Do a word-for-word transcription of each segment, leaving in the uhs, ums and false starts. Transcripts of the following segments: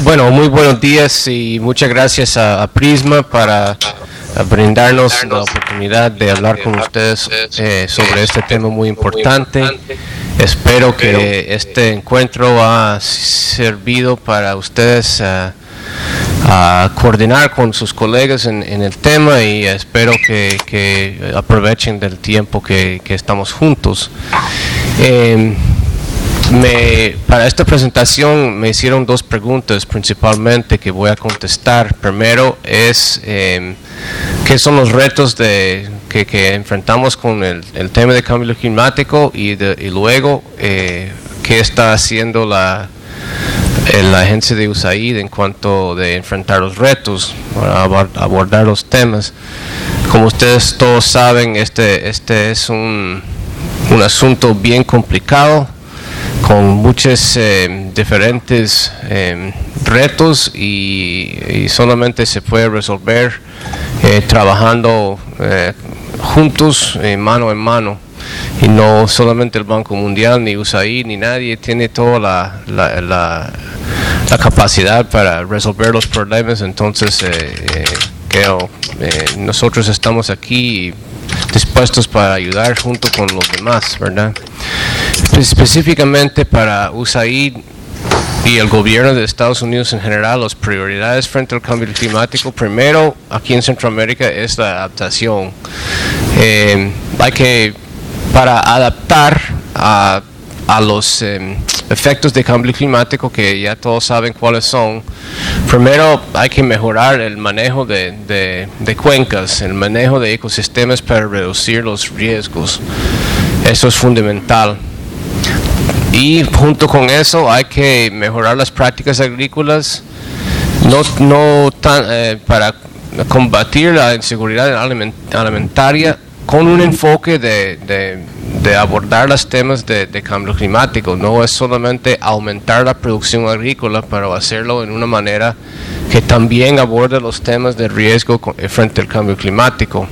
Bueno, muy buenos días y muchas gracias a, a Prisma para a brindarnos la oportunidad de hablar con ustedes eh, sobre este tema muy importante. Espero que este encuentro ha servido para ustedes uh, a coordinar con sus colegas en, en el tema, y espero que, que aprovechen del tiempo que, que estamos juntos. Eh, Me, para esta presentación me hicieron dos preguntas principalmente que voy a contestar. Primero es eh, qué son los retos de, que, que enfrentamos con el, el tema de cambio climático, y, de, y luego eh, qué está haciendo la, la agencia de U S A I D en cuanto de enfrentar los retos, para abordar los temas. Como ustedes todos saben, este, este es un, un asunto bien complicado, con muchos eh, diferentes eh, retos, y, y solamente se puede resolver eh, trabajando eh, juntos, eh, mano en mano, y no solamente el Banco Mundial, ni U S A I D, ni nadie tiene toda la, la, la, la capacidad para resolver los problemas. Entonces eh, eh, creo eh, nosotros estamos aquí dispuestos para ayudar junto con los demás, ¿verdad? Específicamente para U S A I D y el gobierno de Estados Unidos en general, las prioridades frente al cambio climático, primero aquí en Centroamérica, es la adaptación. Eh, hay que, para adaptar a, a los eh, efectos de cambio climático, que ya todos saben cuáles son, primero hay que mejorar el manejo de, de, de cuencas, el manejo de ecosistemas para reducir los riesgos. Eso es fundamental. Y junto con eso hay que mejorar las prácticas agrícolas, no, no tan, eh, para combatir la inseguridad alimentaria, con un enfoque de, de, de abordar los temas de, de cambio climático. No es solamente aumentar la producción agrícola, pero hacerlo en una manera que también aborde los temas de riesgo frente al cambio climático.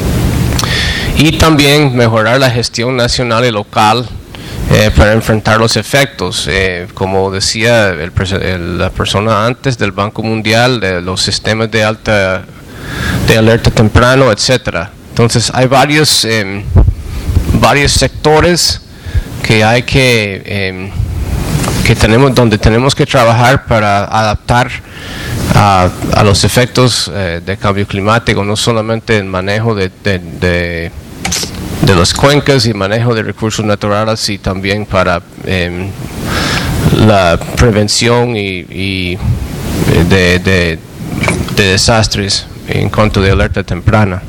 Y también mejorar la gestión nacional y local Eh, para enfrentar los efectos, eh, como decía el, el, la persona antes del Banco Mundial, de los sistemas de alta de alerta temprano, etcétera. Entonces hay varios eh, varios sectores que hay que eh, que tenemos donde tenemos que trabajar para adaptar a, a los efectos eh, de cambio climático, no solamente el manejo de, de, de de las cuencas y manejo de recursos naturales, y también para eh, la prevención y, y de, de, de desastres en cuanto de alerta temprana.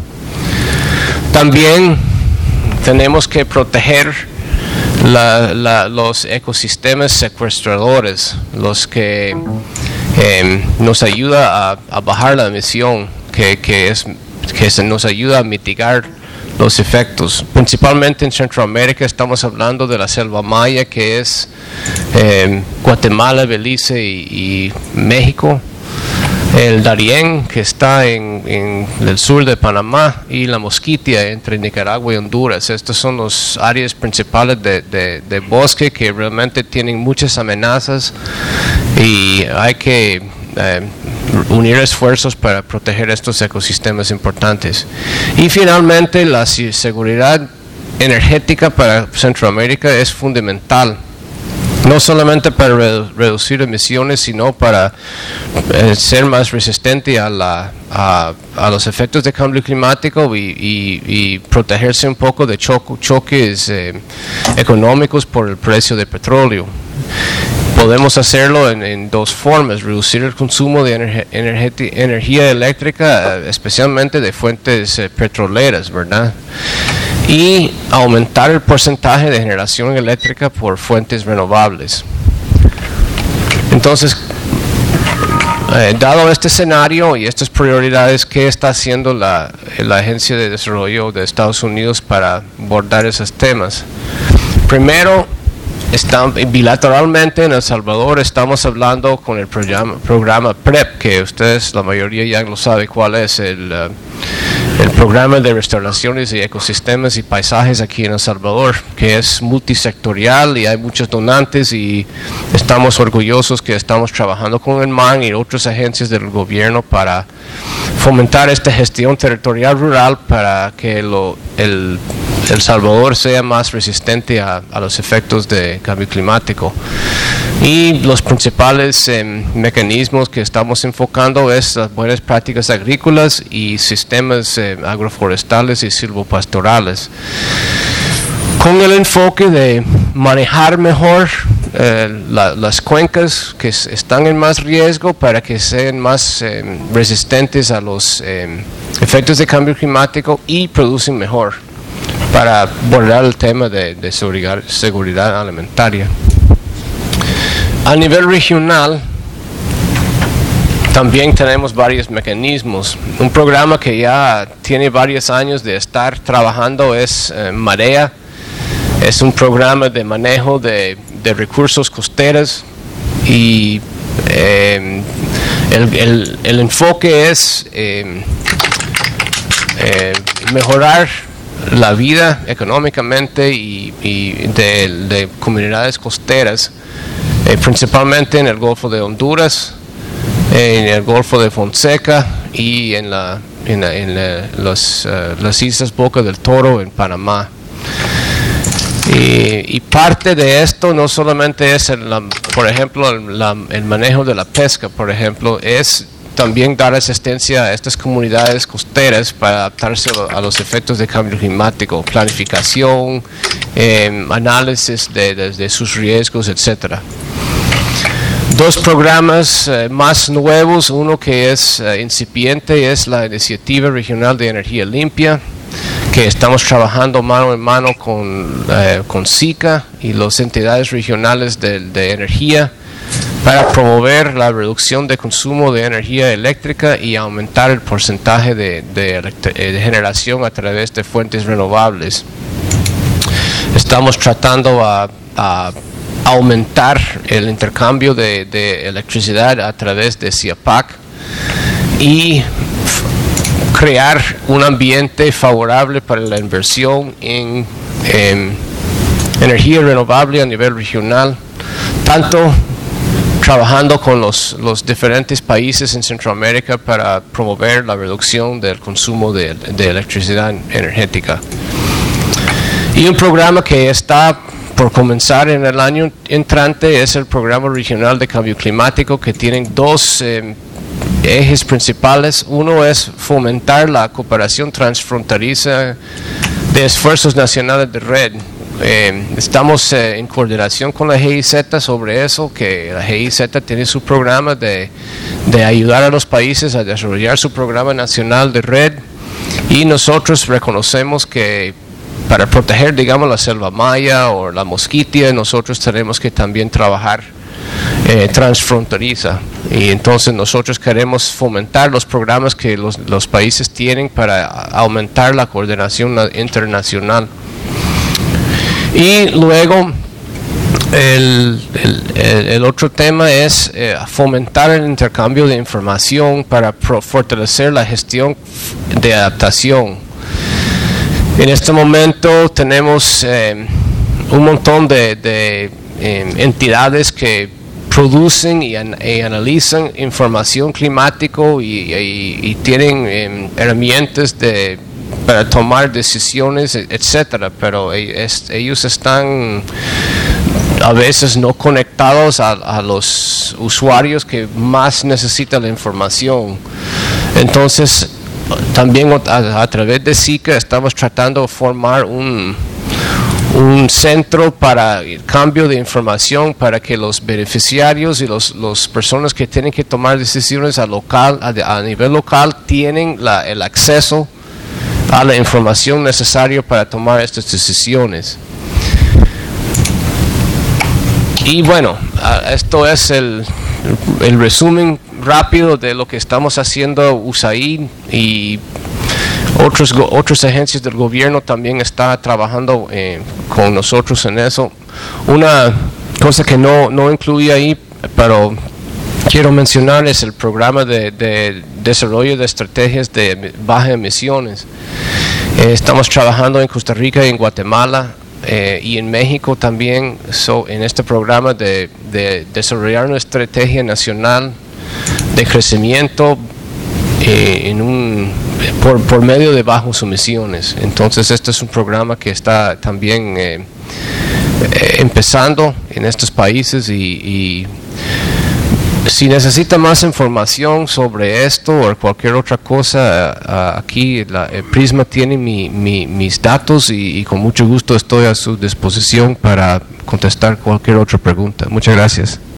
También tenemos que proteger la, la, los ecosistemas secuestradores, los que eh, nos ayuda a, a bajar la emisión, que, que, es, que se nos ayuda a mitigar los efectos. Principalmente en Centroamérica estamos hablando de la selva maya, que es eh, Guatemala, Belice y, y México, el Darién, que está en, en el sur de Panamá, y la Mosquitia entre Nicaragua y Honduras. Estas son las áreas principales de, de, de bosque que realmente tienen muchas amenazas, y hay que eh, unir esfuerzos para proteger estos ecosistemas importantes. Y finalmente, la seguridad energética para Centroamérica es fundamental, no solamente para redu reducir emisiones, sino para eh, ser más resistente a, la, a, a los efectos de cambio climático, y, y, y protegerse un poco de cho choques eh, económicos por el precio de petróleo. Podemos hacerlo en, en dos formas: reducir el consumo de energe energía eléctrica, especialmente de fuentes eh, petroleras, ¿verdad? Y aumentar el porcentaje de generación eléctrica por fuentes renovables. Entonces, eh, dado este escenario y estas prioridades, ¿qué está haciendo la, la Agencia de Desarrollo de Estados Unidos para abordar esos temas? Primero, Están, bilateralmente en El Salvador estamos hablando con el programa, programa P R E P, que ustedes, la mayoría ya lo sabe cuál es, el, el programa de restauraciones y ecosistemas y paisajes aquí en El Salvador, que es multisectorial y hay muchos donantes, y estamos orgullosos que estamos trabajando con el M A N y otras agencias del gobierno para fomentar esta gestión territorial rural para que lo, el, El Salvador sea más resistente a, a los efectos de cambio climático. Y los principales eh, mecanismos que estamos enfocando es las buenas prácticas agrícolas y sistemas eh, agroforestales y silvopastorales, con el enfoque de manejar mejor eh, la, las cuencas que están en más riesgo para que sean más eh, resistentes a los eh, efectos de cambio climático y producen mejor, para abordar el tema de, de seguridad, seguridad alimentaria. A nivel regional, también tenemos varios mecanismos. Un programa que ya tiene varios años de estar trabajando es eh, MAREA. Es un programa de manejo de, de recursos costeros, y eh, el, el, el enfoque es eh, eh, mejorar la vida económicamente y, y de, de comunidades costeras, eh, principalmente en el Golfo de Honduras, en el Golfo de Fonseca y en, la, en, la, en la, los, uh, las Islas Boca del Toro en Panamá. Y, y parte de esto no solamente es, el, la, por ejemplo, el, la, el manejo de la pesca, por ejemplo, es también dar asistencia a estas comunidades costeras para adaptarse a los efectos de cambio climático, planificación, eh, análisis de, de, de sus riesgos, etcétera. Dos programas eh, más nuevos, uno que es eh, incipiente, es la Iniciativa Regional de Energía Limpia, que estamos trabajando mano en mano con, eh, con SICA y las entidades regionales de, de energía, para promover la reducción de consumo de energía eléctrica y aumentar el porcentaje de, de, de generación a través de fuentes renovables. Estamos tratando a, a aumentar el intercambio de, de electricidad a través de CIAPAC y crear un ambiente favorable para la inversión en, en energía renovable a nivel regional, tanto trabajando con los, los diferentes países en Centroamérica para promover la reducción del consumo de, de electricidad energética. Y un programa que está por comenzar en el año entrante es el Programa Regional de Cambio Climático, que tienen dos eh, ejes principales. Uno es fomentar la cooperación transfronteriza de esfuerzos nacionales de red. Eh, estamos eh, en coordinación con la G I Z sobre eso, que la G I Z tiene su programa de, de ayudar a los países a desarrollar su programa nacional de red, y nosotros reconocemos que para proteger, digamos, la selva maya o la mosquitia, nosotros tenemos que también trabajar eh, transfronteriza, y entonces nosotros queremos fomentar los programas que los, los países tienen para aumentar la coordinación internacional. Y luego el, el, el otro tema es eh, fomentar el intercambio de información para pro, fortalecer la gestión de adaptación. En este momento tenemos eh, un montón de, de eh, entidades que producen y, an, y analizan información climática y, y, y tienen eh, herramientas de para tomar decisiones, etcétera, pero es, ellos están a veces no conectados a, a los usuarios que más necesitan la información. Entonces, también a, a través de SICA estamos tratando de formar un, un centro para el cambio de información, para que los beneficiarios y las los personas que tienen que tomar decisiones a, local, a, a nivel local tienen la, el acceso a la información necesaria para tomar estas decisiones. Y bueno, esto es el, el resumen rápido de lo que estamos haciendo U S A I D, y otros, otras agencias del gobierno también están trabajando eh, con nosotros en eso. Una cosa que no, no incluí ahí, pero quiero mencionarles el programa de, de desarrollo de estrategias de bajas emisiones. Eh, estamos trabajando en Costa Rica y en Guatemala eh, y en México también so, en este programa de, de desarrollar una estrategia nacional de crecimiento eh, en un, por, por medio de bajas emisiones. Entonces este es un programa que está también eh, eh, empezando en estos países y, y si necesita más información sobre esto o cualquier otra cosa, uh, aquí la, el Prisma tiene mi, mi, mis datos y, y con mucho gusto estoy a su disposición para contestar cualquier otra pregunta. Muchas gracias.